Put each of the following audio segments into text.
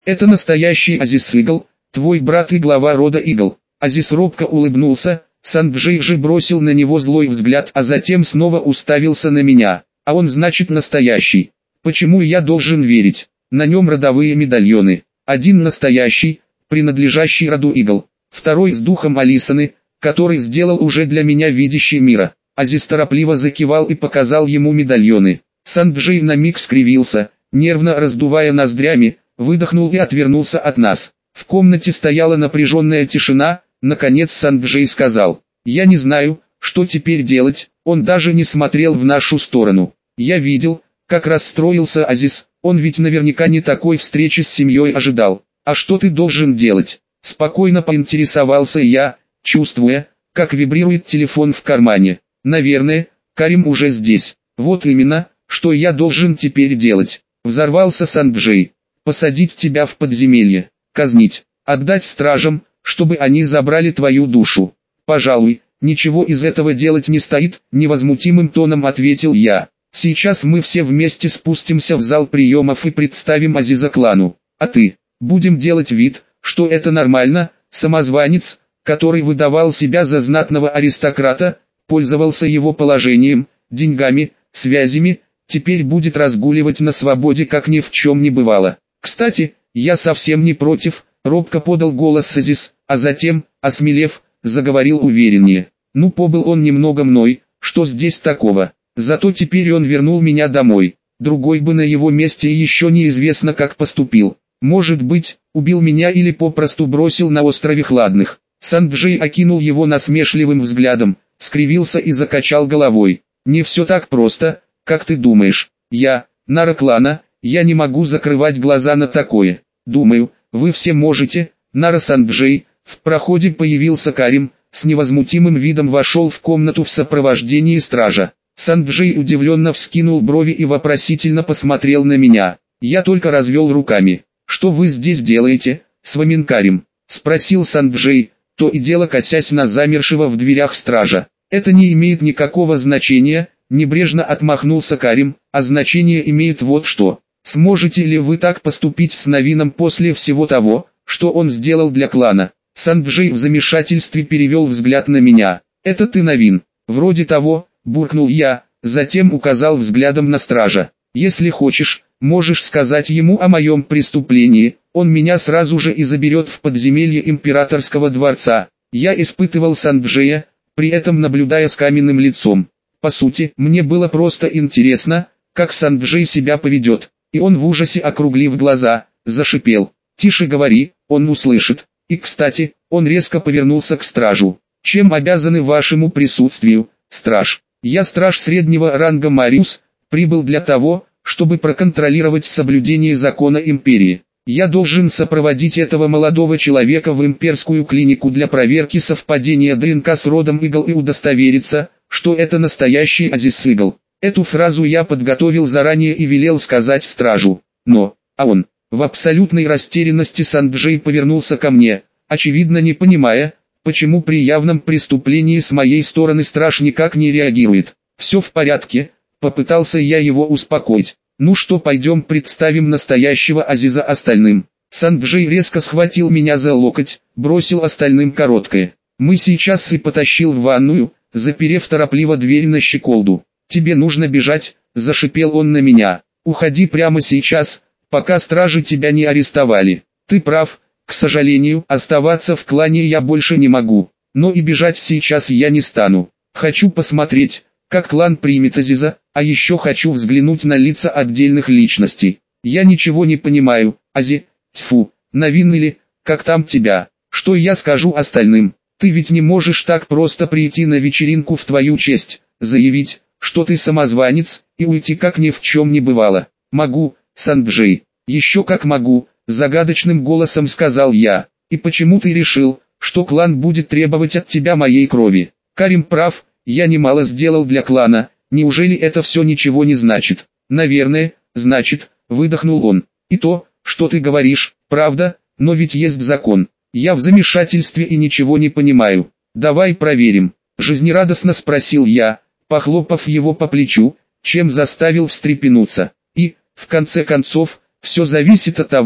Это настоящий Азиз Игл, твой брат и глава рода Игл. Азиз робко улыбнулся, Санджей же бросил на него злой взгляд, а затем снова уставился на меня. А он значит настоящий. Почему я должен верить? На нем родовые медальоны. Один настоящий, принадлежащий роду Игл. Второй с духом Алисаны, который сделал уже для меня видящий мира. Азиз торопливо закивал и показал ему медальоны. Санджей на миг скривился, нервно раздувая ноздрями, выдохнул и отвернулся от нас. В комнате стояла напряженная тишина. Наконец Санджей сказал: «Я не знаю, что теперь делать». Он даже не смотрел в нашу сторону. Я видел, как расстроился Азиз, он ведь наверняка не такой встречи с семьей ожидал. «А что ты должен делать?» Спокойно поинтересовался я, чувствуя, как вибрирует телефон в кармане. «Наверное, Карим уже здесь». «Вот именно, что я должен теперь делать?» Взорвался Санджей. «Посадить тебя в подземелье, казнить, отдать стражам, чтобы они забрали твою душу». «Пожалуй, ничего из этого делать не стоит», невозмутимым тоном ответил я. «Сейчас мы все вместе спустимся в зал приемов и представим Азиза клану. А ты, будем делать вид, что это нормально». Самозванец, который выдавал себя за знатного аристократа, пользовался его положением, деньгами, связями, теперь будет разгуливать на свободе, как ни в чем не бывало. «Кстати, я совсем не против», — робко подал голос Азиз, а затем, осмелев, заговорил увереннее. «Ну, побыл он немного мной, что здесь такого? Зато теперь он вернул меня домой. Другой бы на его месте еще неизвестно как поступил. Может быть, убил меня или попросту бросил на острове Хладных». Санджей окинул его насмешливым взглядом, скривился и закачал головой. «Не все так просто, как ты думаешь. Я, Нара клана, я не могу закрывать глаза на такое. Думаю, вы все можете». Нара Санджей. В проходе появился Карим, с невозмутимым видом вошел в комнату в сопровождении стража. Санджей удивленно вскинул брови и вопросительно посмотрел на меня. Я только развел руками. «Что вы здесь делаете, Свамин Карим?» — спросил Санджей, то и дело косясь на замершего в дверях стража. «Это не имеет никакого значения», — небрежно отмахнулся Карим, «а значение имеет вот что. Сможете ли вы так поступить с Навином после всего того, что он сделал для клана?» Санджей в замешательстве перевел взгляд на меня. «Это ты, Навин?» «Вроде того», — буркнул я, затем указал взглядом на стража. «Если хочешь, можешь сказать ему о моем преступлении, он меня сразу же и заберет в подземелье императорского дворца». Я испытывал Санджея, при этом наблюдая с каменным лицом. По сути, мне было просто интересно, как Санджей себя поведет, и он в ужасе, округлив глаза, зашипел. «Тише говори, он услышит». И кстати, он резко повернулся к стражу. «Чем обязаны вашему присутствию, страж?» «Я страж среднего ранга Мариус, прибыл для того, чтобы проконтролировать соблюдение закона империи. Я должен сопроводить этого молодого человека в имперскую клинику для проверки совпадения ДНК с родом Игл и удостовериться, что это настоящий Азиз Игл». Эту фразу я подготовил заранее и велел сказать стражу. А он, в абсолютной растерянности Санджей повернулся ко мне, очевидно не понимая, почему при явном преступлении с моей стороны страж никак не реагирует. «Все в порядке», — попытался я его успокоить. «Ну что, пойдем представим настоящего Азиза остальным». Санджей резко схватил меня за локоть, бросил остальным короткое: «Мы сейчас», и потащил в ванную, заперев торопливо дверь на щеколду. «Тебе нужно бежать», — зашипел он на меня. «Уходи прямо сейчас, пока стражи тебя не арестовали». «Ты прав, к сожалению, оставаться в клане я больше не могу, но и бежать сейчас я не стану. Хочу посмотреть, как клан примет Азиза, а еще хочу взглянуть на лица отдельных личностей. Я ничего не понимаю, Ази, тьфу, Навин или, как там тебя, что я скажу остальным? Ты ведь не можешь так просто прийти на вечеринку в твою честь, заявить, что ты самозванец, и уйти как ни в чем не бывало». «Могу, Санджей, еще как могу», — загадочным голосом сказал я. «И почему ты решил, что клан будет требовать от тебя моей крови?» «Карим прав, я немало сделал для клана, неужели это все ничего не значит?» «Наверное, значит», — выдохнул он. «И то, что ты говоришь, правда, но ведь есть закон». Я в замешательстве и ничего не понимаю. «Давай проверим», — жизнерадостно спросил я, похлопав его по плечу, чем заставил встрепенуться. «И, в конце концов, все зависит от того,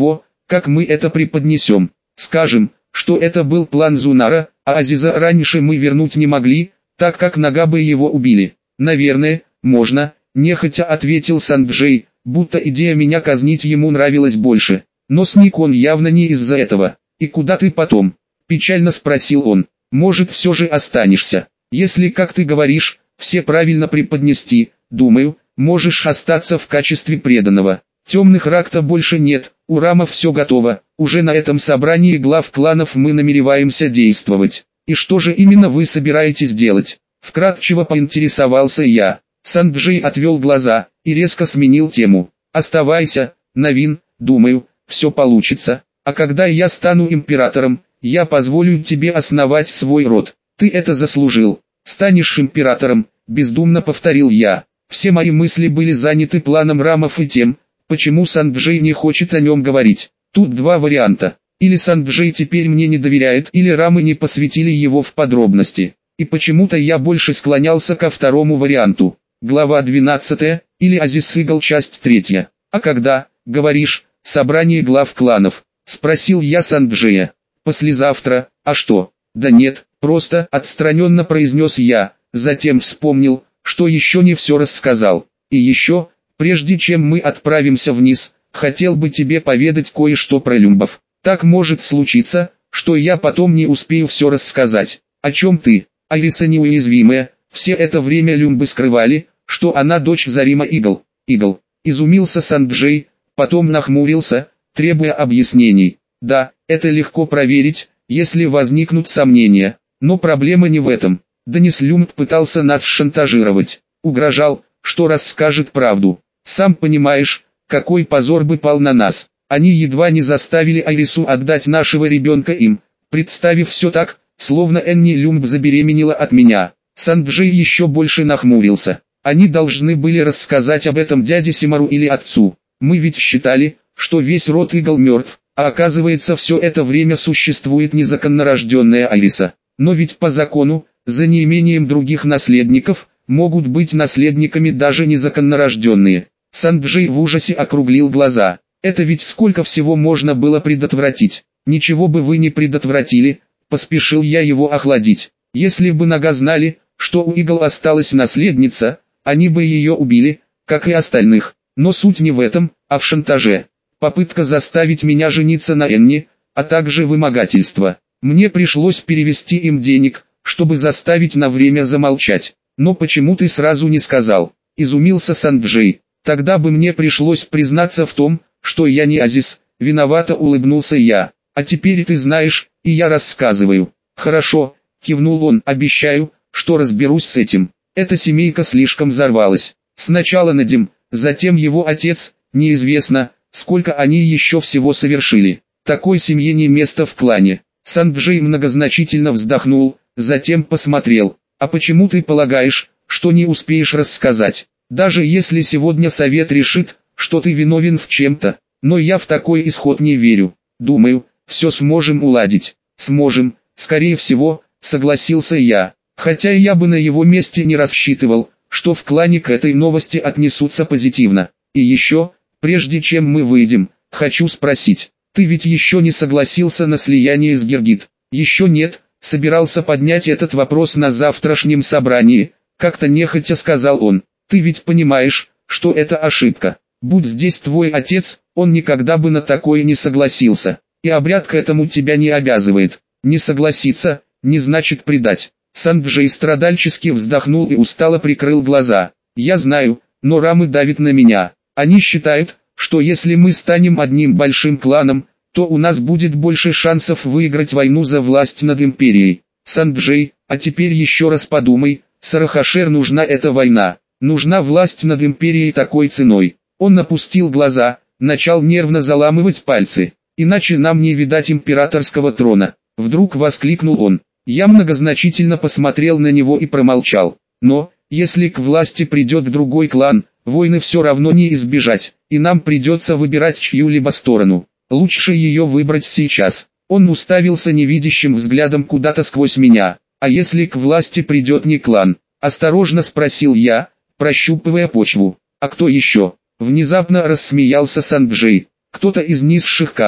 Как мы это преподнесем? Скажем, что это был план Зунара, а Азиза раньше мы вернуть не могли, так как Нагабы его убили. Наверное, можно, нехотя ответил Санджей, будто идея меня казнить ему нравилась больше. Но сник он явно не из-за этого. «И куда ты потом?» – печально спросил он. «Может, все же останешься? Если, как ты говоришь, все правильно преподнести, думаю, можешь остаться в качестве преданного. Темных рак-то больше нет, у Рама все готово, уже на этом собрании глав кланов мы намереваемся действовать. И что же именно вы собираетесь делать?» Вкратчиво поинтересовался я. Санджей отвел глаза и резко сменил тему. «Оставайся, Навин, думаю, все получится, а когда я стану императором, я позволю тебе основать свой род. Ты это заслужил. Станешь императором», — бездумно повторил я. Все мои мысли были заняты планом Рамов и тем, почему Санджей не хочет о нем говорить. Тут два варианта. Или Санджей теперь мне не доверяет, или Рамы не посвятили его в подробности. И почему-то я больше склонялся ко второму варианту. Глава 12, или Азиз Игл, часть 3. «А когда, говоришь, собрание глав кланов?» — спросил я Санджея. «Послезавтра, а что?» «Да нет, просто», — отстраненно произнес я, затем вспомнил, что еще не все рассказал. «И еще, прежде чем мы отправимся вниз, хотел бы тебе поведать кое-что про люмбов. Так может случиться, что я потом не успею все рассказать». «О чем ты?» «Айриса неуязвимая, все это время люмбы скрывали, что она дочь Зарима Игл». «Игл», — изумился Санджей, потом нахмурился, требуя объяснений. «Да, это легко проверить, если возникнут сомнения, но проблема не в этом. Денис Люмб пытался нас шантажировать, угрожал, что расскажет правду. Сам понимаешь, какой позор бы пал на нас. Они едва не заставили Айрису отдать нашего ребенка им, представив все так, словно Энни Люмб забеременела от меня». Санджей еще больше нахмурился. «Они должны были рассказать об этом дяде Симару или отцу. Мы ведь считали, что весь род Игл мертв, а оказывается все это время существует незаконнорожденная Айриса. Но ведь по закону, за неимением других наследников, могут быть наследниками даже незаконнорожденные». Санджей в ужасе округлил глаза. «Это ведь сколько всего можно было предотвратить?» «Ничего бы вы не предотвратили», — поспешил я его охладить. «Если бы Нага знали, что у Игл осталась наследница, они бы ее убили, как и остальных. Но суть не в этом, а в шантаже. Попытка заставить меня жениться на Энни, а также вымогательство. Мне пришлось перевести им денег, чтобы заставить на время замолчать. Но почему ты сразу не сказал?» — изумился Санджей. «Тогда бы мне пришлось признаться в том, что я не Азиз», — виновато улыбнулся я. «А теперь ты знаешь, и я рассказываю». «Хорошо», — кивнул он, — «обещаю, что разберусь с этим». Эта семейка слишком взорвалась. Сначала Надим, затем его отец, неизвестно, сколько они еще всего совершили. Такой семье не место в клане. Санджей многозначительно вздохнул, затем посмотрел. «А почему ты полагаешь, что не успеешь рассказать? Даже если сегодня совет решит, что ты виновен в чем-то, но я в такой исход не верю. Думаю, все сможем уладить». «Сможем, скорее всего», — согласился я. Хотя я бы на его месте не рассчитывал, что в клане к этой новости отнесутся позитивно. «И еще, прежде чем мы выйдем, хочу спросить, ты ведь еще не согласился на слияние с Гергит?» «Еще нет, собирался поднять этот вопрос на завтрашнем собрании», — как-то нехотя сказал он. «Ты ведь понимаешь, что это ошибка. Будь здесь твой отец, он никогда бы на такое не согласился, и обряд к этому тебя не обязывает. Не согласиться, не значит предать». Санджей страдальчески вздохнул и устало прикрыл глаза. «Я знаю, но Рамы давят на меня. Они считают, что если мы станем одним большим кланом, то у нас будет больше шансов выиграть войну за власть над империей». «Санджей, а теперь еще раз подумай, Сарахашер нужна эта война, нужна власть над империей такой ценой». Он опустил глаза, начал нервно заламывать пальцы. «Иначе нам не видать императорского трона», — вдруг воскликнул он. Я многозначительно посмотрел на него и промолчал. «Но, если к власти придет другой клан, войны все равно не избежать, и нам придется выбирать чью-либо сторону. Лучше ее выбрать сейчас». Он уставился невидящим взглядом куда-то сквозь меня. «А если к власти придет не клан?» — осторожно спросил я, прощупывая почву. «А кто еще?» — внезапно рассмеялся Санджей. «Кто-то из низших каст.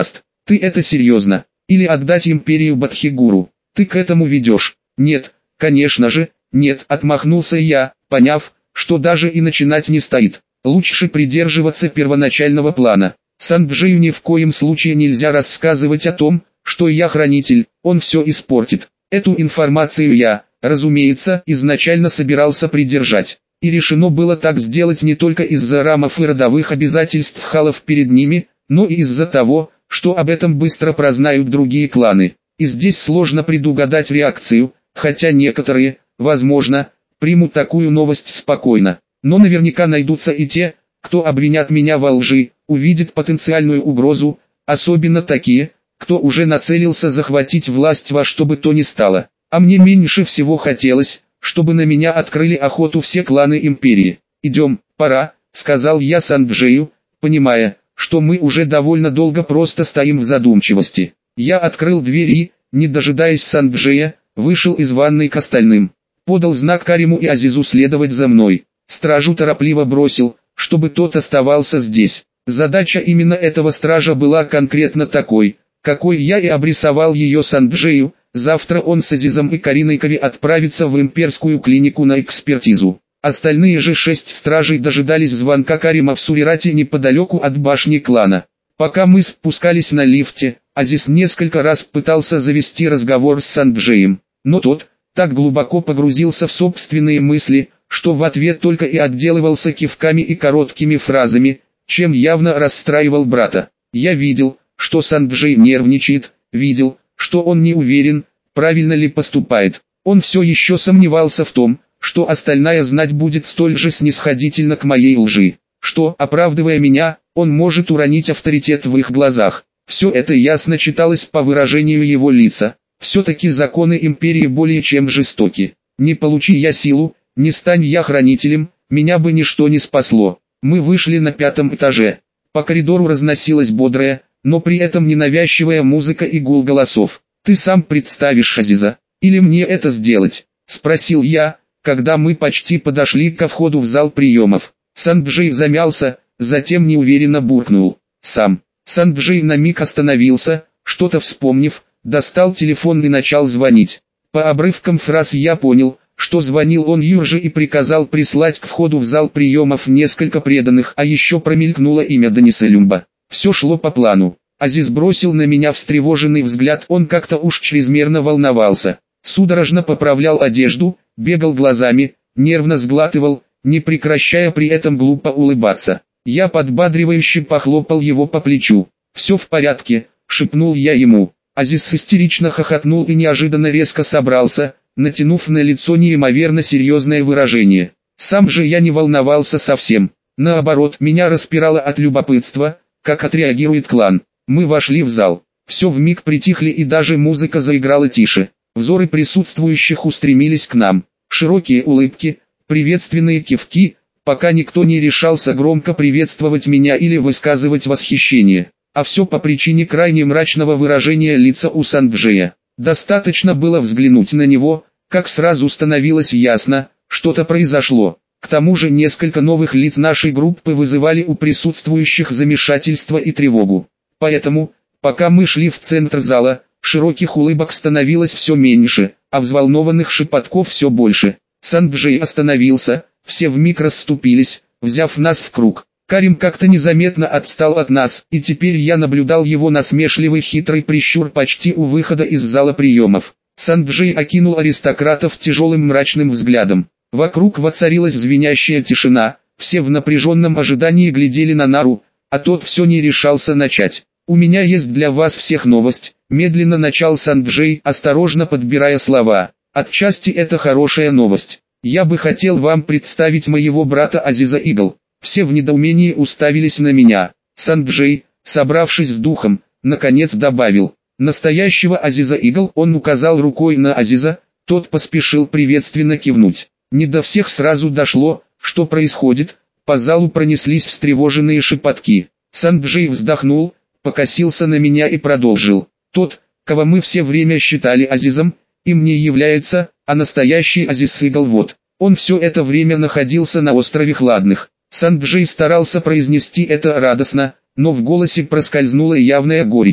Ты это серьезно? Или отдать империю Бодхигуру? Ты к этому ведешь? Нет, конечно же, нет, отмахнулся я, поняв, что даже и начинать не стоит. Лучше придерживаться первоначального плана. Санджею ни в коем случае нельзя рассказывать о том, что я хранитель, он все испортит. Эту информацию я, разумеется, изначально собирался придержать. И решено было так сделать не только из-за рамов и родовых обязательств халов перед ними, но и из-за того, что об этом быстро прознают другие кланы. И здесь сложно предугадать реакцию, хотя некоторые, возможно, примут такую новость спокойно. Но наверняка найдутся и те, кто обвинят меня во лжи, увидит потенциальную угрозу, особенно такие, кто уже нацелился захватить власть во что бы то ни стало. А мне меньше всего хотелось, чтобы на меня открыли охоту все кланы империи. «Идем, пора», — сказал я Санджею, понимая, что мы уже довольно долго просто стоим в задумчивости. Я открыл дверь и, не дожидаясь Санджея, вышел из ванной к остальным. Подал знак Кариму и Азизу следовать за мной. Стражу торопливо бросил, чтобы тот оставался здесь. Задача именно этого стража была конкретно такой, какой я и обрисовал ее Санджею. Завтра он с Азизом и Кариной Кави отправится в имперскую клинику на экспертизу. Остальные же 6 стражей дожидались звонка Карима в Сурирате неподалеку от башни клана. Пока мы спускались на лифте, Азиз несколько раз пытался завести разговор с Санджеем, но тот так глубоко погрузился в собственные мысли, что в ответ только и отделывался кивками и короткими фразами, чем явно расстраивал брата. Я видел, что Санджей нервничает, видел, что он не уверен, правильно ли поступает. Он все еще сомневался в том, что остальная знать будет столь же снисходительно к моей лжи, что, оправдывая меня, он может уронить авторитет в их глазах. Все это ясно читалось по выражению его лица. Все-таки законы империи более чем жестоки. Не получи я силу, не стань я хранителем, меня бы ничто не спасло. Мы вышли на 5-м этаже. По коридору разносилась бодрая, но при этом ненавязчивая музыка и гул голосов. «Ты сам представишь Азиза, или мне это сделать?» — спросил я, когда мы почти подошли ко входу в зал приемов. Санджей замялся, затем неуверенно буркнул: «Сам». Санджей на миг остановился, что-то вспомнив, достал телефон и начал звонить. По обрывкам фраз я понял, что звонил он Юрже и приказал прислать к входу в зал приемов несколько преданных, а еще промелькнуло имя Даниса Люмба. Все шло по плану. Азиз бросил на меня встревоженный взгляд, он как-то уж чрезмерно волновался. Судорожно поправлял одежду, бегал глазами, нервно сглатывал, не прекращая при этом глупо улыбаться. Я подбадривающе похлопал его по плечу. «Все в порядке», — шепнул я ему. Азиз истерично хохотнул и неожиданно резко собрался, натянув на лицо неимоверно серьезное выражение. Сам же я не волновался совсем. Наоборот, меня распирало от любопытства, как отреагирует клан. Мы вошли в зал. Все вмиг притихли и даже музыка заиграла тише. Взоры присутствующих устремились к нам. Широкие улыбки, приветственные кивки, пока никто не решался громко приветствовать меня или высказывать восхищение. А все по причине крайне мрачного выражения лица у Санджея. Достаточно было взглянуть на него, как сразу становилось ясно, что-то произошло. К тому же несколько новых лиц нашей группы вызывали у присутствующих замешательство и тревогу. Поэтому, пока мы шли в центр зала, широких улыбок становилось все меньше, а взволнованных шепотков все больше. Санджей остановился, все вмиг расступились, взяв нас в круг. Карим как-то незаметно отстал от нас, и теперь я наблюдал его насмешливый хитрый прищур почти у выхода из зала приемов. Санджей окинул аристократов тяжелым мрачным взглядом. Вокруг воцарилась звенящая тишина, все в напряженном ожидании глядели на Нару, а тот все не решался начать. «У меня есть для вас всех новость», — медленно начал Санджей, осторожно подбирая слова. «Отчасти это хорошая новость. Я бы хотел вам представить моего брата Азиза Игл». Все в недоумении уставились на меня. Санджей, собравшись с духом, наконец добавил: «Настоящего Азиза Игл». Он указал рукой на Азиза, тот поспешил приветственно кивнуть. Не до всех сразу дошло, что происходит, по залу пронеслись встревоженные шепотки. Санджей вздохнул, покосился на меня и продолжил: «Тот, кого мы все время считали Азизом, им не является, а настоящий Азиз Игл вот. Он все это время находился на острове Хладных». Санджей старался произнести это радостно, но в голосе проскользнула явная горечь.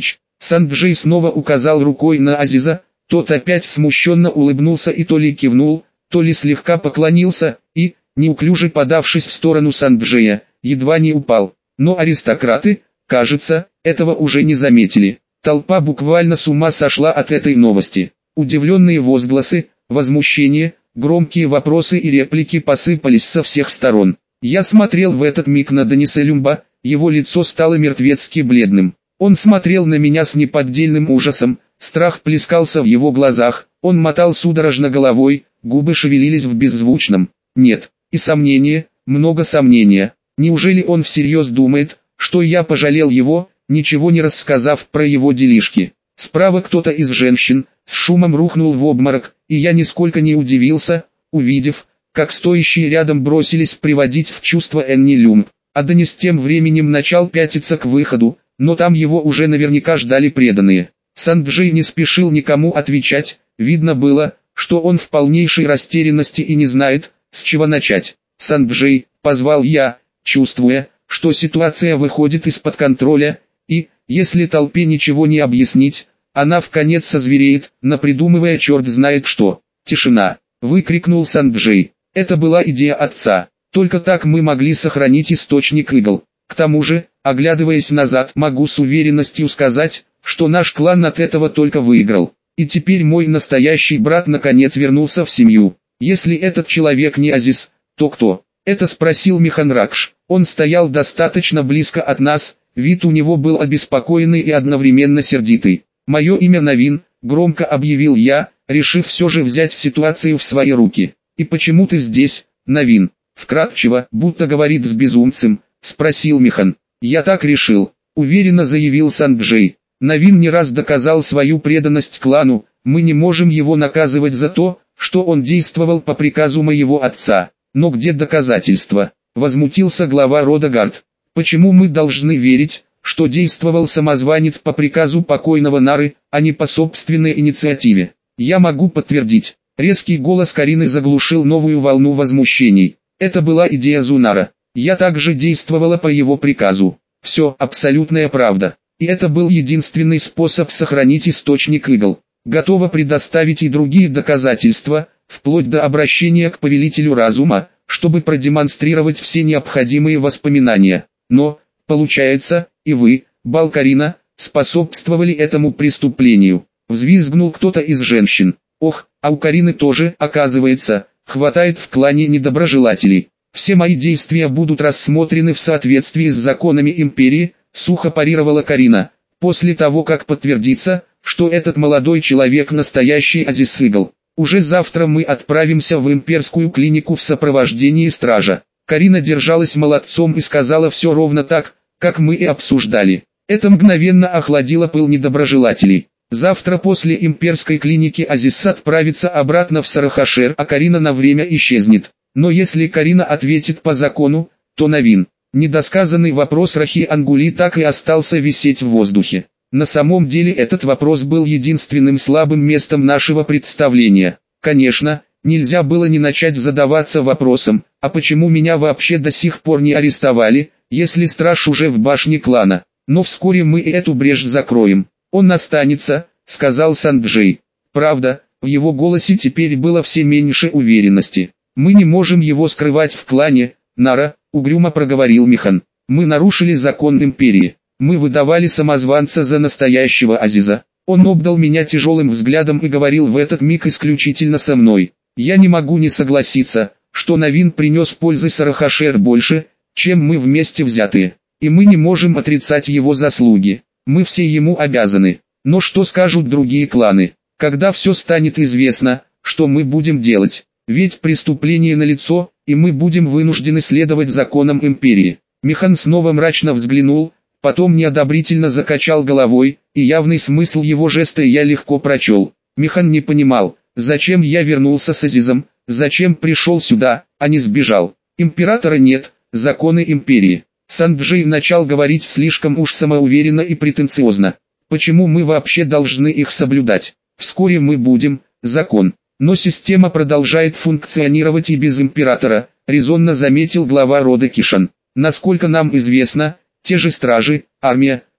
Санджей снова указал рукой на Азиза, тот опять смущенно улыбнулся и то ли кивнул, то ли слегка поклонился, и, неуклюже подавшись в сторону Санджея, едва не упал. Но аристократы, кажется, этого уже не заметили. Толпа буквально с ума сошла от этой новости. Удивленные возгласы, возмущение, громкие вопросы и реплики посыпались со всех сторон. Я смотрел в этот миг на Даниса Люмба, его лицо стало мертвецки бледным. Он смотрел на меня с неподдельным ужасом, страх плескался в его глазах, он мотал судорожно головой, губы шевелились в беззвучном «нет». И сомнения, много сомнения. Неужели он всерьез думает, что я пожалел его, ничего не рассказав про его делишки? Справа кто-то из женщин с шумом рухнул в обморок, и я нисколько не удивился, увидев, как стоящие рядом бросились приводить в чувство Энни Люмб. А Денис тем временем начал пятиться к выходу, но там его уже наверняка ждали преданные. Санджей не спешил никому отвечать, видно было, что он в полнейшей растерянности и не знает, с чего начать. «Санджей», — позвал я, чувствуя, что ситуация выходит из-под контроля, и, если толпе ничего не объяснить, она вконец созвереет, напридумывая черт знает что. «Тишина!» — выкрикнул Санджей. Это была идея отца. Только так мы могли сохранить источник игл. К тому же, оглядываясь назад, могу с уверенностью сказать, что наш клан от этого только выиграл. И теперь мой настоящий брат наконец вернулся в семью. Если этот человек не Азиз, то кто? Это спросил Миханракш. Он стоял достаточно близко от нас, вид у него был обеспокоенный и одновременно сердитый. «Мое имя Навин», — громко объявил я, решив все же взять ситуацию в свои руки. «И почему ты здесь, Навин?» Вкратчиво, будто говорит с безумцем, спросил Михан. «Я так решил», — уверенно заявил Санджей. «Навин не раз доказал свою преданность клану, мы не можем его наказывать за то, что он действовал по приказу моего отца. Но где доказательства?» — возмутился глава рода Гард. «Почему мы должны верить, что действовал самозванец по приказу покойного Нары, а не по собственной инициативе? Я могу подтвердить». Резкий голос Карины заглушил новую волну возмущений. Это была идея Зунара. Я также действовала по его приказу. Все абсолютная правда. И это был единственный способ сохранить источник игл. Готова предоставить и другие доказательства, вплоть до обращения к повелителю разума, чтобы продемонстрировать все необходимые воспоминания. Но, получается, и вы, Балкарина, способствовали этому преступлению. Взвизгнул кто-то из женщин. Ох, а у Карины тоже, оказывается, хватает в клане недоброжелателей. Все мои действия будут рассмотрены в соответствии с законами империи, сухо парировала Карина. После того, как подтвердится, что этот молодой человек настоящий Азиз Игл. Уже завтра мы отправимся в имперскую клинику в сопровождении стража. Карина держалась молодцом и сказала все ровно так, как мы и обсуждали. Это мгновенно охладило пыл недоброжелателей. Завтра после имперской клиники Азиз отправится обратно в Сарахашер, а Карина на время исчезнет. Но если Карина ответит по закону, то Навин. Недосказанный вопрос Рахи Ангули так и остался висеть в воздухе. На самом деле этот вопрос был единственным слабым местом нашего представления. Конечно, нельзя было не начать задаваться вопросом, а почему меня вообще до сих пор не арестовали, если страж уже в башне клана. Но вскоре мы и эту брешь закроем. «Он останется», — сказал Санджей. Правда, в его голосе теперь было все меньше уверенности. «Мы не можем его скрывать в клане, Нара», — угрюмо проговорил Михан. «Мы нарушили закон империи. Мы выдавали самозванца за настоящего Азиза. Он обдал меня тяжелым взглядом и говорил в этот миг исключительно со мной. Я не могу не согласиться, что Навин принес пользы Сарахашер больше, чем мы вместе взятые. И мы не можем отрицать его заслуги. Мы все ему обязаны. Но что скажут другие кланы, когда все станет известно, что мы будем делать? Ведь преступление налицо, и мы будем вынуждены следовать законам империи». Михан снова мрачно взглянул, потом неодобрительно закачал головой, и явный смысл его жеста я легко прочел. Михан не понимал, зачем я вернулся с Азизом, зачем пришел сюда, а не сбежал. Императора нет, законы империи. Санджей начал говорить слишком уж самоуверенно и претенциозно. Почему мы вообще должны их соблюдать? Вскоре мы будем, закон. Но система продолжает функционировать и без императора, резонно заметил глава рода Кишан. Насколько нам известно, те же стражи, армия,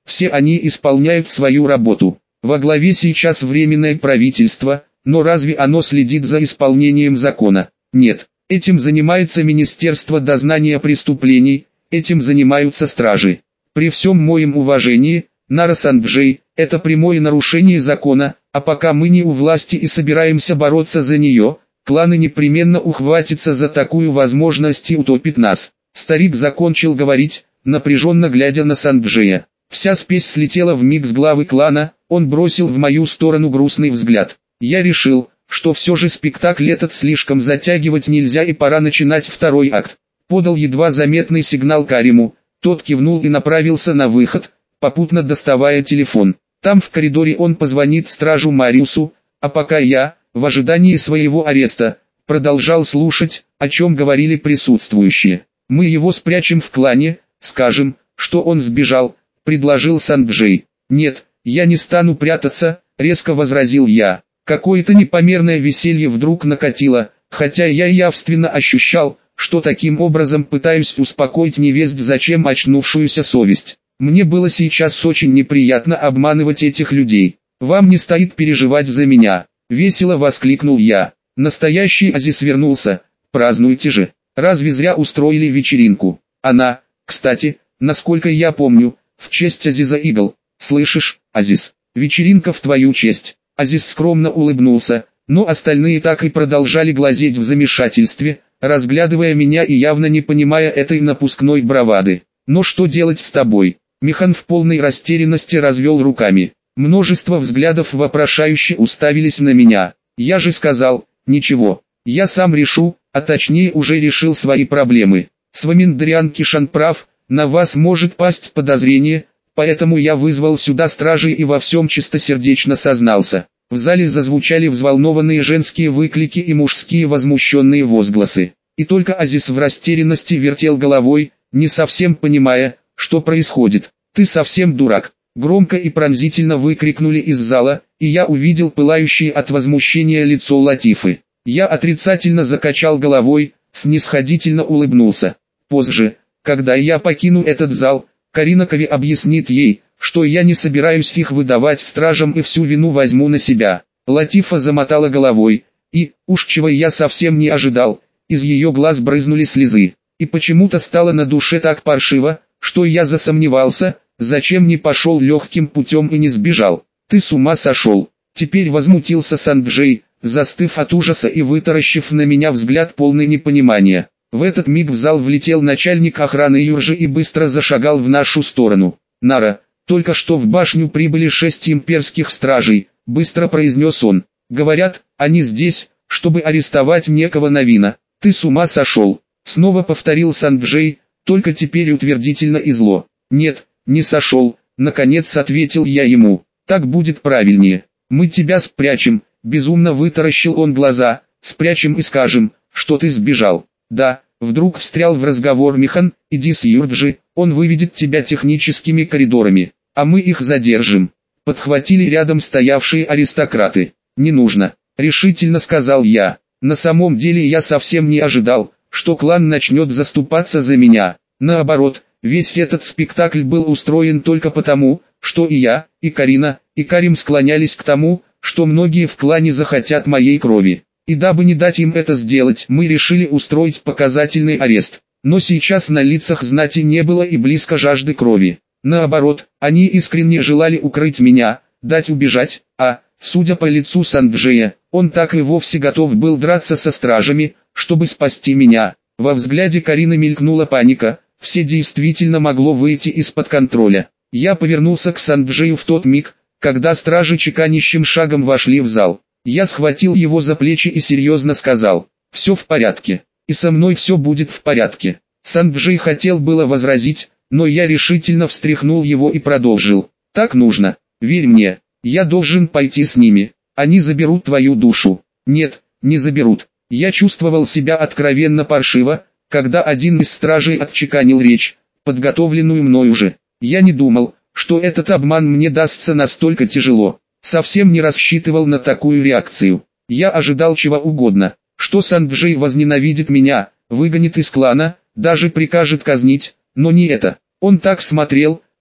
все они исполняют свою работу. Во главе сейчас временное правительство, но разве оно следит за исполнением закона? Нет. Этим занимается Министерство дознания преступлений, этим занимаются стражи. При всем моем уважении, Нара Санджей, это прямое нарушение закона, а пока мы не у власти и собираемся бороться за нее, кланы непременно ухватятся за такую возможность и утопит нас. Старик закончил говорить, напряженно глядя на Санджея. Вся спесь слетела вмиг с главы клана, он бросил в мою сторону грустный взгляд. Я решил, что все же спектакль этот слишком затягивать нельзя и пора начинать второй акт. Подал едва заметный сигнал Кариму, тот кивнул и направился на выход, попутно доставая телефон. Там в коридоре он позвонит стражу Мариусу, а пока я, в ожидании своего ареста, продолжал слушать, о чем говорили присутствующие. «Мы его спрячем в клане, скажем, что он сбежал», — предложил Санджей. «Нет, я не стану прятаться», — резко возразил я. Какое-то непомерное веселье вдруг накатило, хотя я явственно ощущал, что таким образом пытаюсь успокоить невесть зачем очнувшуюся совесть. Мне было сейчас очень неприятно обманывать этих людей. «Вам не стоит переживать за меня», — весело воскликнул я. Настоящий Азиз вернулся, празднуйте же. Разве зря устроили вечеринку? Она, кстати, насколько я помню, в честь Азиза Игл. Слышишь, Азиз, вечеринка в твою честь. Азиз скромно улыбнулся, но остальные так и продолжали глазеть в замешательстве, разглядывая меня и явно не понимая этой напускной бравады. «Но что делать с тобой?» Михан в полной растерянности развел руками. Множество взглядов вопрошающе уставились на меня. Я же сказал, ничего, я сам решу, а точнее уже решил свои проблемы. Сваминдриан Кишан прав, на вас может пасть подозрение, поэтому я вызвал сюда стражей и во всем чистосердечно сознался. В зале зазвучали взволнованные женские выклики и мужские возмущенные возгласы. И только Азиз в растерянности вертел головой, не совсем понимая, что происходит. «Ты совсем дурак!» Громко и пронзительно выкрикнули из зала, и я увидел пылающее от возмущения лицо Латифы. Я отрицательно закачал головой, снисходительно улыбнулся. Позже, когда я покину этот зал, Каринакови объяснит ей, что я не собираюсь их выдавать стражам и всю вину возьму на себя. Латифа замотала головой, и, уж чего я совсем не ожидал, из ее глаз брызнули слезы. И почему-то стало на душе так паршиво, что я засомневался, зачем не пошел легким путем и не сбежал. «Ты с ума сошел!» Теперь возмутился Санджей, застыв от ужаса и вытаращив на меня взгляд полный непонимания. В этот миг в зал влетел начальник охраны Юржи и быстро зашагал в нашу сторону. «Нара, только что в башню прибыли 6 имперских стражей», — быстро произнес он. «Говорят, они здесь, чтобы арестовать некого Навина». «Ты с ума сошел?» — снова повторил Санджей, только теперь утвердительно и зло. «Нет, не сошел», — наконец ответил я ему. «Так будет правильнее. Мы тебя спрячем», — безумно вытаращил он глаза, «спрячем и скажем, что ты сбежал». «Да», — вдруг встрял в разговор Михан, «иди с Юрджи, он выведет тебя техническими коридорами, а мы их задержим». Подхватили рядом стоявшие аристократы. «Не нужно», — решительно сказал я. На самом деле я совсем не ожидал, что клан начнет заступаться за меня. Наоборот, весь этот спектакль был устроен только потому, что и я, и Карина, и Карим склонялись к тому, что многие в клане захотят моей крови. И дабы не дать им это сделать, мы решили устроить показательный арест. Но сейчас на лицах знати не было и близко жажды крови. Наоборот, они искренне желали укрыть меня, дать убежать, а, судя по лицу Санджея, он так и вовсе готов был драться со стражами, чтобы спасти меня. Во взгляде Карины мелькнула паника, все действительно могло выйти из-под контроля. Я повернулся к Санджею в тот миг, когда стражи чеканищим шагом вошли в зал. Я схватил его за плечи и серьезно сказал: «Все в порядке, и со мной все будет в порядке». Санджей хотел было возразить, но я решительно встряхнул его и продолжил: «Так нужно, верь мне, я должен пойти с ними, они заберут твою душу». «Нет, не заберут». Я чувствовал себя откровенно паршиво, когда один из стражей отчеканил речь, подготовленную мною же. Я не думал, что этот обман мне дастся настолько тяжело. Совсем не рассчитывал на такую реакцию. Я ожидал чего угодно, что Санджей возненавидит меня, выгонит из клана, даже прикажет казнить, но не это. Он так смотрел,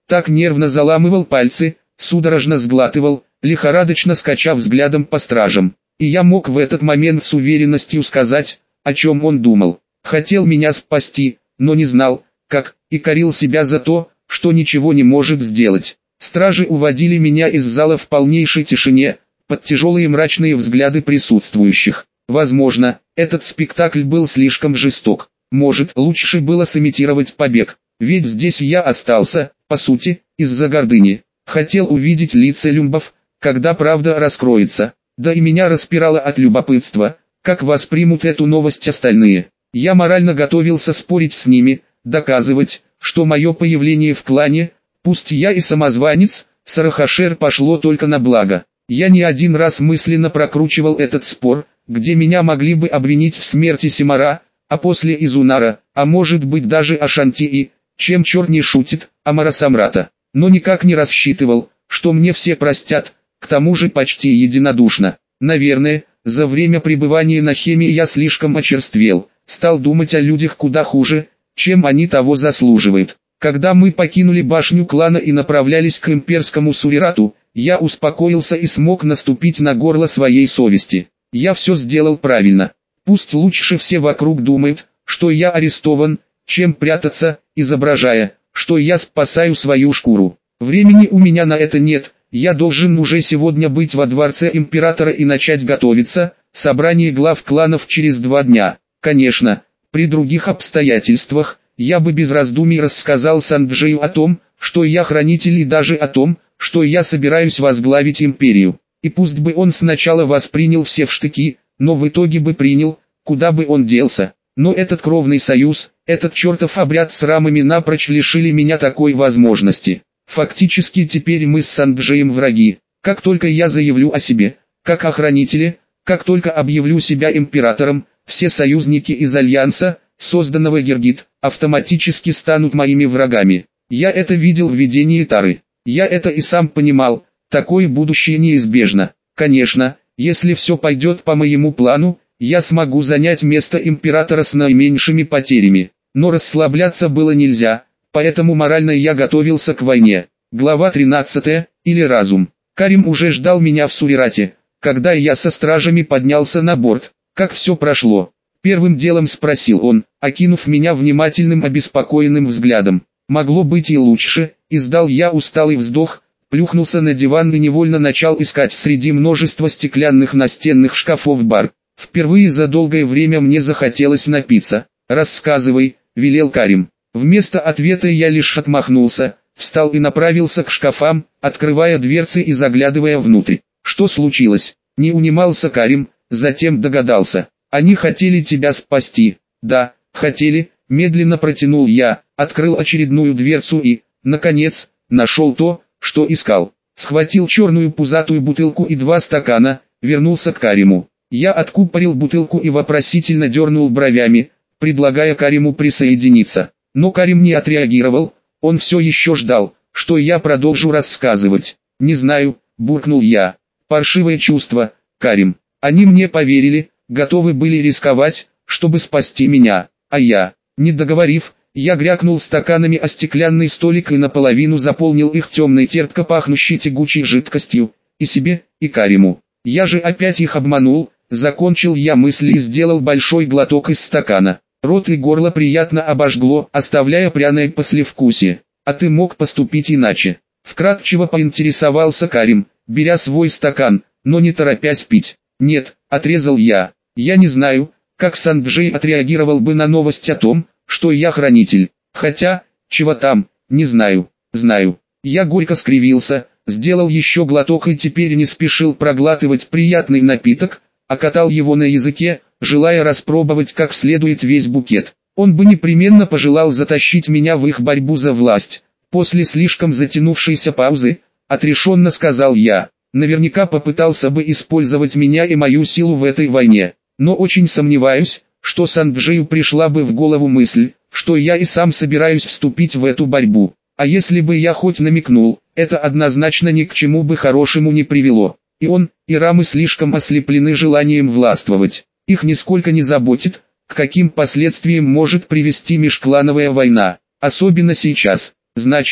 так нервно заламывал пальцы, судорожно сглатывал, лихорадочно скачав взглядом по стражам. И я мог в этот момент с уверенностью сказать, о чем он думал. Хотел меня спасти, но не знал, как, и корил себя за то, что ничего не может сделать. Стражи уводили меня из зала в полнейшей тишине, под тяжелые мрачные взгляды присутствующих. Возможно, этот спектакль был слишком жесток. Может, лучше было сымитировать побег. Ведь здесь я остался, по сути, из-за гордыни. Хотел увидеть лица люмбов, когда правда раскроется. Да и меня распирало от любопытства, как воспримут эту новость остальные. Я морально готовился спорить с ними, доказывать, что мое появление в клане, пусть я и самозванец, Сарахашер пошло только на благо. Я не один раз мысленно прокручивал этот спор, где меня могли бы обвинить в смерти Симара, а после Изунара, а может быть даже Ашанти и, чем черт не шутит, Амара Самрата. Но никак не рассчитывал, что мне все простят, к тому же почти единодушно. Наверное, за время пребывания на Хемии я слишком очерствел, стал думать о людях куда хуже, чем они того заслуживают. Когда мы покинули башню клана и направлялись к имперскому Сурирату, я успокоился и смог наступить на горло своей совести. Я все сделал правильно. Пусть лучше все вокруг думают, что я арестован, чем прятаться, изображая, что я спасаю свою шкуру. Времени у меня на это нет, я должен уже сегодня быть во дворце императора и начать готовиться, собрание глав кланов через 2 дня. Конечно, при других обстоятельствах, я бы без раздумий рассказал Санджею о том, что я хранитель, и даже о том, что я собираюсь возглавить империю. И пусть бы он сначала воспринял все в штыки, но в итоге бы принял, куда бы он делся. Но этот кровный союз, этот чертов обряд с рамами напрочь лишили меня такой возможности. Фактически теперь мы с Санджеем враги. Как только я заявлю о себе, как о хранителе, как только объявлю себя императором, все союзники из Альянса, созданного Гергит, автоматически станут моими врагами. Я это видел в видении Тары. Я это и сам понимал, такое будущее неизбежно. Конечно, если все пойдет по моему плану, я смогу занять место императора с наименьшими потерями. Но расслабляться было нельзя, поэтому морально я готовился к войне. Глава 13, или разум. Карим уже ждал меня в Сурирате, когда я со стражами поднялся на борт. Как все прошло? Первым делом спросил он, окинув меня внимательным обеспокоенным взглядом. Могло быть и лучше, издал я усталый вздох, плюхнулся на диван и невольно начал искать среди множества стеклянных настенных шкафов бар. Впервые за долгое время мне захотелось напиться. «Рассказывай», — велел Карим. Вместо ответа я лишь отмахнулся, встал и направился к шкафам, открывая дверцы и заглядывая внутрь. «Что случилось?» — не унимался Карим, затем догадался. «Они хотели тебя спасти». «Да, хотели», — медленно протянул я, открыл очередную дверцу и, наконец, нашел то, что искал. Схватил черную пузатую бутылку и 2 стакана, вернулся к Кариму. Я откупорил бутылку и вопросительно дернул бровями, предлагая Кариму присоединиться. Но Карим не отреагировал, он все еще ждал, что я продолжу рассказывать. «Не знаю», — буркнул я. «Паршивое чувство, Карим. Они мне поверили, готовы были рисковать, чтобы спасти меня, а я, не договорив, я грякнул стаканами о стеклянный столик и наполовину заполнил их темной терпко пахнущей тягучей жидкостью, и себе, и Кариму. Я же опять их обманул, закончил я мысли и сделал большой глоток из стакана. Рот и горло приятно обожгло, оставляя пряное послевкусие. «А ты мог поступить иначе?» Вкратчиво поинтересовался Карим, беря свой стакан, но не торопясь пить. «Нет», — отрезал я. «Я не знаю, как Санджей отреагировал бы на новость о том, что я хранитель. Хотя, чего там, не знаю, знаю». Я горько скривился, сделал еще глоток и теперь не спешил проглатывать приятный напиток, а катал его на языке, желая распробовать как следует весь букет. Он бы непременно пожелал затащить меня в их борьбу за власть. После слишком затянувшейся паузы, отрешенно сказал я, наверняка попытался бы использовать меня и мою силу в этой войне. Но очень сомневаюсь, что Санджею пришла бы в голову мысль, что я и сам собираюсь вступить в эту борьбу. А если бы я хоть намекнул, это однозначно ни к чему бы хорошему не привело. И он, и Рамы слишком ослеплены желанием властвовать. Их нисколько не заботит, к каким последствиям может привести межклановая война, особенно сейчас. Значит,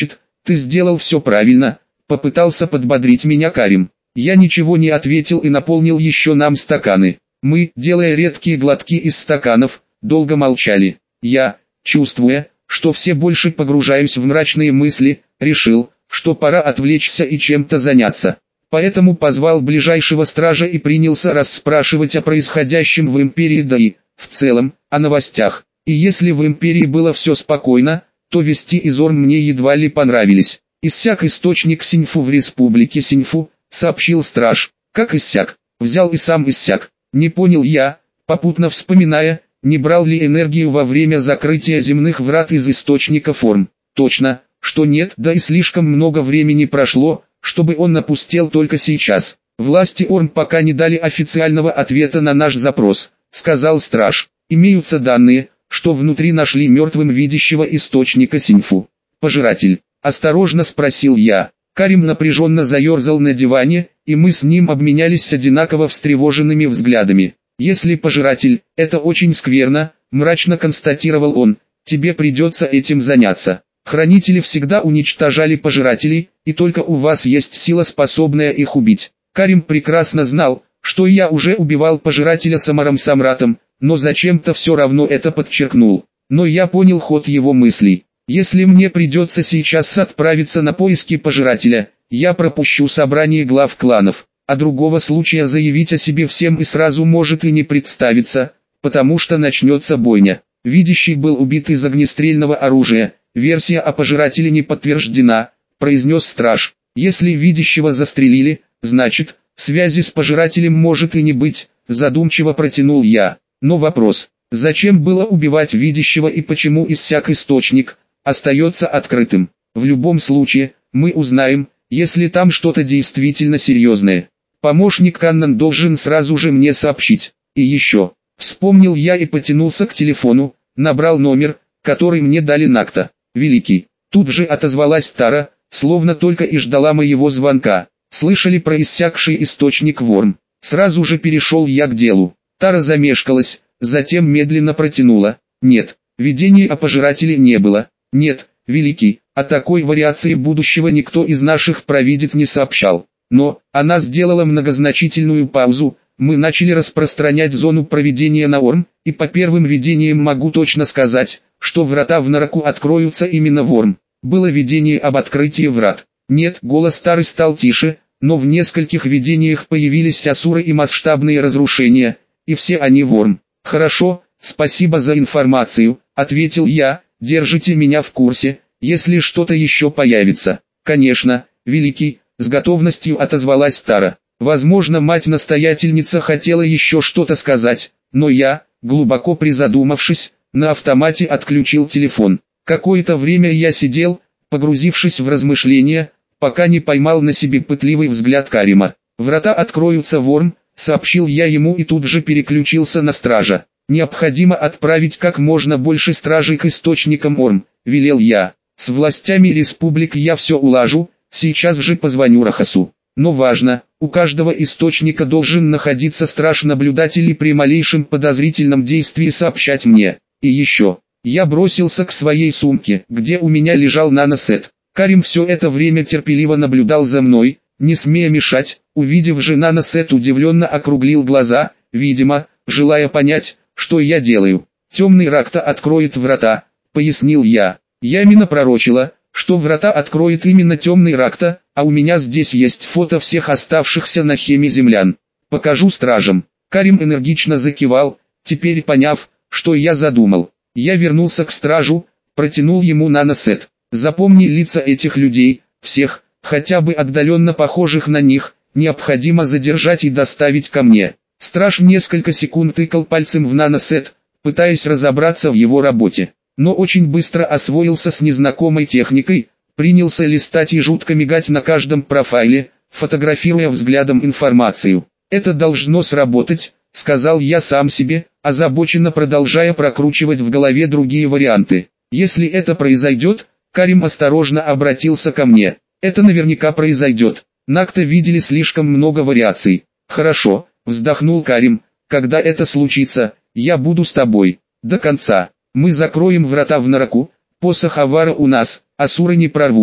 Ты сделал все правильно, попытался подбодрить меня Карим. Я ничего не ответил и наполнил еще нам стаканы. Мы, делая редкие глотки из стаканов, долго молчали. Я, чувствуя, что все больше погружаюсь в мрачные мысли, решил, что пора отвлечься и чем-то заняться. Поэтому позвал ближайшего стража и принялся расспрашивать о происходящем в империи, да и, в целом, о новостях. И если в империи было все спокойно, то вести из Орм мне едва ли понравились. «Иссяк источник Синьфу в республике Синьфу», — сообщил страж. «Как иссяк? Взял и сам иссяк». Не понял я, попутно вспоминая, не брал ли энергию во время закрытия земных врат из источника форм. Точно, что нет, да и слишком много времени прошло, чтобы он опустел только сейчас. «Власти Орм пока не дали официального ответа на наш запрос», — сказал страж. «Имеются данные, что внутри нашли мертвым видящего источника Синьфу». «Пожиратель?» — осторожно спросил я. Карим напряженно заерзал на диване, и мы с ним обменялись одинаково встревоженными взглядами. «Если пожиратель, это очень скверно», — мрачно констатировал он. «Тебе придется этим заняться. Хранители всегда уничтожали пожирателей, и только у вас есть сила, способная их убить». Карим прекрасно знал, что я уже убивал пожирателя Самаром Самратом, но зачем-то все равно это подчеркнул. Но я понял ход его мыслей. Если мне придется сейчас отправиться на поиски пожирателя, я пропущу собрание глав кланов, а другого случая заявить о себе всем и сразу может и не представиться, потому что начнется бойня. Видящий был убит из огнестрельного оружия, версия о пожирателе не подтверждена, произнес страж. Если видящего застрелили, значит, связи с пожирателем может и не быть, задумчиво протянул я. Но вопрос, зачем было убивать видящего и почему иссяк источник, остается открытым. В любом случае, мы узнаем, если там что-то действительно серьезное. Помощник Каннан должен сразу же мне сообщить. И еще, вспомнил я и потянулся к телефону, набрал номер, который мне дали Накта. «Великий». Тут же отозвалась Тара, словно только и ждала моего звонка. «Слышали про иссякший источник Ворм?» Сразу же перешел я к делу. Тара замешкалась, затем медленно протянула. «Нет, видений о пожирателе не было». «Нет, Великий, о такой вариации будущего никто из наших провидец не сообщал». Но, она сделала многозначительную паузу, мы начали распространять зону провидения на Орм, и по первым видениям могу точно сказать, что врата в Нараку откроются именно в Орм. Было видение об открытии врат. Нет, голос Тары стал тише, но в нескольких видениях появились асуры и масштабные разрушения, и все они в Орм. «Хорошо, спасибо за информацию», — ответил я, — «держите меня в курсе, если что-то еще появится». «Конечно, Великий», — с готовностью отозвалась Тара. Возможно, мать-настоятельница хотела еще что-то сказать, но я, глубоко призадумавшись, на автомате отключил телефон. Какое-то время я сидел, погрузившись в размышления, пока не поймал на себе пытливый взгляд Карима. «Врата откроются в Орм», — сообщил я ему и тут же переключился на стража. «Необходимо отправить как можно больше стражей к источникам Орм», — велел я. «С властями республик я все улажу, сейчас же позвоню Рахасу. Но важно, у каждого источника должен находиться страж-наблюдатель и при малейшем подозрительном действии сообщать мне. И еще». Я бросился к своей сумке, где у меня лежал наносет. Карим все это время терпеливо наблюдал за мной, не смея мешать. Увидев же наносет, удивленно округлил глаза, видимо, желая понять, что я делаю. «Темный Ракта откроет врата», — пояснил я. «Ямина пророчила, что врата откроет именно темный Ракта, а у меня здесь есть фото всех оставшихся на Хеме землян. Покажу стражам». Карим энергично закивал, теперь поняв, что я задумал. Я вернулся к стражу, протянул ему наносет. «Запомни лица этих людей, всех, хотя бы отдаленно похожих на них, необходимо задержать и доставить ко мне». Страж несколько секунд тыкал пальцем в наносет, пытаясь разобраться в его работе, но очень быстро освоился с незнакомой техникой, принялся листать и жутко мигать на каждом профайле, фотографируя взглядом информацию. «Это должно сработать», — сказал я сам себе, озабоченно продолжая прокручивать в голове другие варианты. «Если это произойдет», — Карим осторожно обратился ко мне, — «это наверняка произойдет. Накта видели слишком много вариаций». «Хорошо», — вздохнул Карим, — «когда это случится, я буду с тобой. До конца. Мы закроем врата в Нараку, посох Авара у нас, асуры не прорвутся».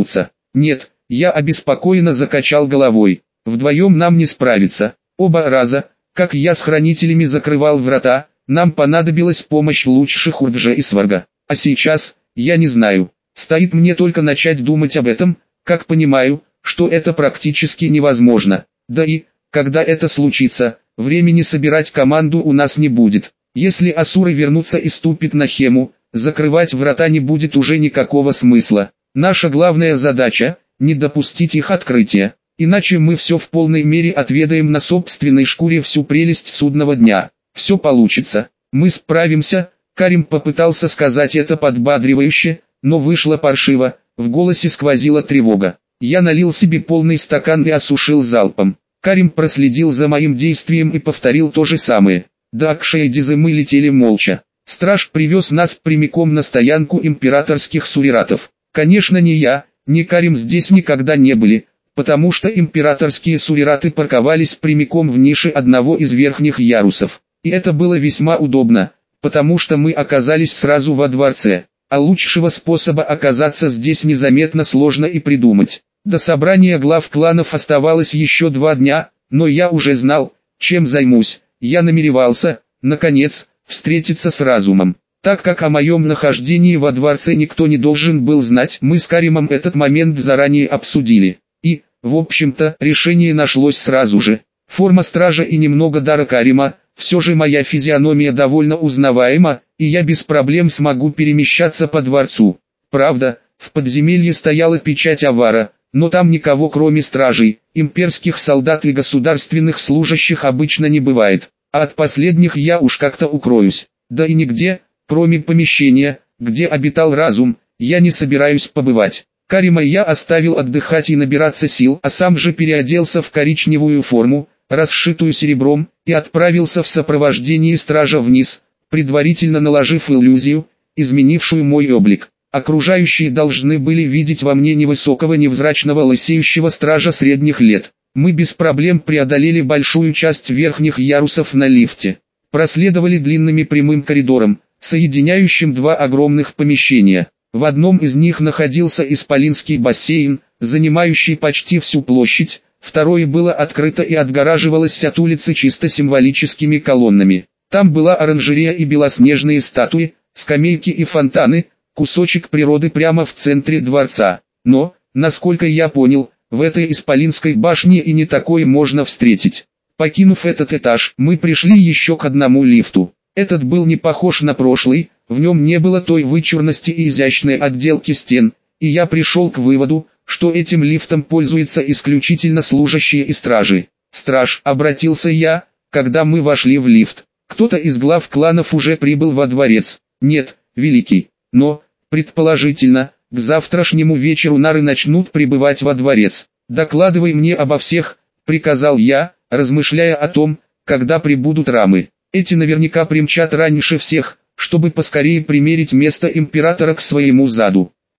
Нет, я обеспокоенно закачал головой. Вдвоем нам не справиться. Оба раза, как я с хранителями закрывал врата, нам понадобилась помощь лучших Урджа и Сварга. А сейчас, я не знаю. Стоит мне только начать думать об этом, как понимаю, что это практически невозможно. Да и, когда это случится, времени собирать команду у нас не будет. Если асуры вернутся и ступят на Хему, закрывать врата не будет уже никакого смысла. Наша главная задача – не допустить их открытия. Иначе мы все в полной мере отведаем на собственной шкуре всю прелесть судного дня. Все получится. Мы справимся. Карим попытался сказать это подбадривающе, но вышло паршиво, в голосе сквозила тревога. Я налил себе полный стакан и осушил залпом. Карим проследил за моим действием и повторил то же самое. До Акшаидизы мы летели молча. Страж привез нас прямиком на стоянку императорских суриратов. Конечно, ни я, ни Карим здесь никогда не были, потому что императорские сурираты парковались прямиком в нише одного из верхних ярусов. И это было весьма удобно, потому что мы оказались сразу во дворце, а лучшего способа оказаться здесь незаметно сложно и придумать. До собрания глав кланов оставалось еще 2 дня, но я уже знал, чем займусь. Я намеревался, наконец, встретиться с разумом. Так как о моем нахождении во дворце никто не должен был знать, мы с Каримом этот момент заранее обсудили. И, в общем-то, решение нашлось сразу же. Форма стража и немного дара Карима, все же моя физиономия довольно узнаваема, и я без проблем смогу перемещаться по дворцу. Правда, в подземелье стояла печать Авара, но там никого кроме стражей, имперских солдат и государственных служащих обычно не бывает, а от последних я уж как-то укроюсь. Да и нигде, кроме помещения, где обитал разум, я не собираюсь побывать. Карима я оставил отдыхать и набираться сил, а сам же переоделся в коричневую форму, расшитую серебром, и отправился в сопровождении стража вниз, предварительно наложив иллюзию, изменившую мой облик. Окружающие должны были видеть во мне невысокого невзрачного лысеющего стража средних лет. Мы без проблем преодолели большую часть верхних ярусов на лифте. Проследовали длинными прямым коридором, соединяющим 2 огромных помещения. В одном из них находился исполинский бассейн, занимающий почти всю площадь, второе было открыто и отгораживалось от улицы чисто символическими колоннами. Там была оранжерея и белоснежные статуи, скамейки и фонтаны, кусочек природы прямо в центре дворца. Но, насколько я понял, в этой исполинской башне и не такое можно встретить. Покинув этот этаж, мы пришли еще к одному лифту. Этот был не похож на прошлый, в нем не было той вычурности и изящной отделки стен, и я пришел к выводу, что этим лифтом пользуются исключительно служащие и стражи. «Страж», — обратился я, когда мы вошли в лифт. «Кто-то из глав кланов уже прибыл во дворец?» «Нет, великий. Но, предположительно, к завтрашнему вечеру нары начнут прибывать во дворец. Докладывай мне обо всех», — приказал я, размышляя о том, когда прибудут рамы. Эти наверняка примчат раньше всех, чтобы поскорее примерить место императора к своему заду.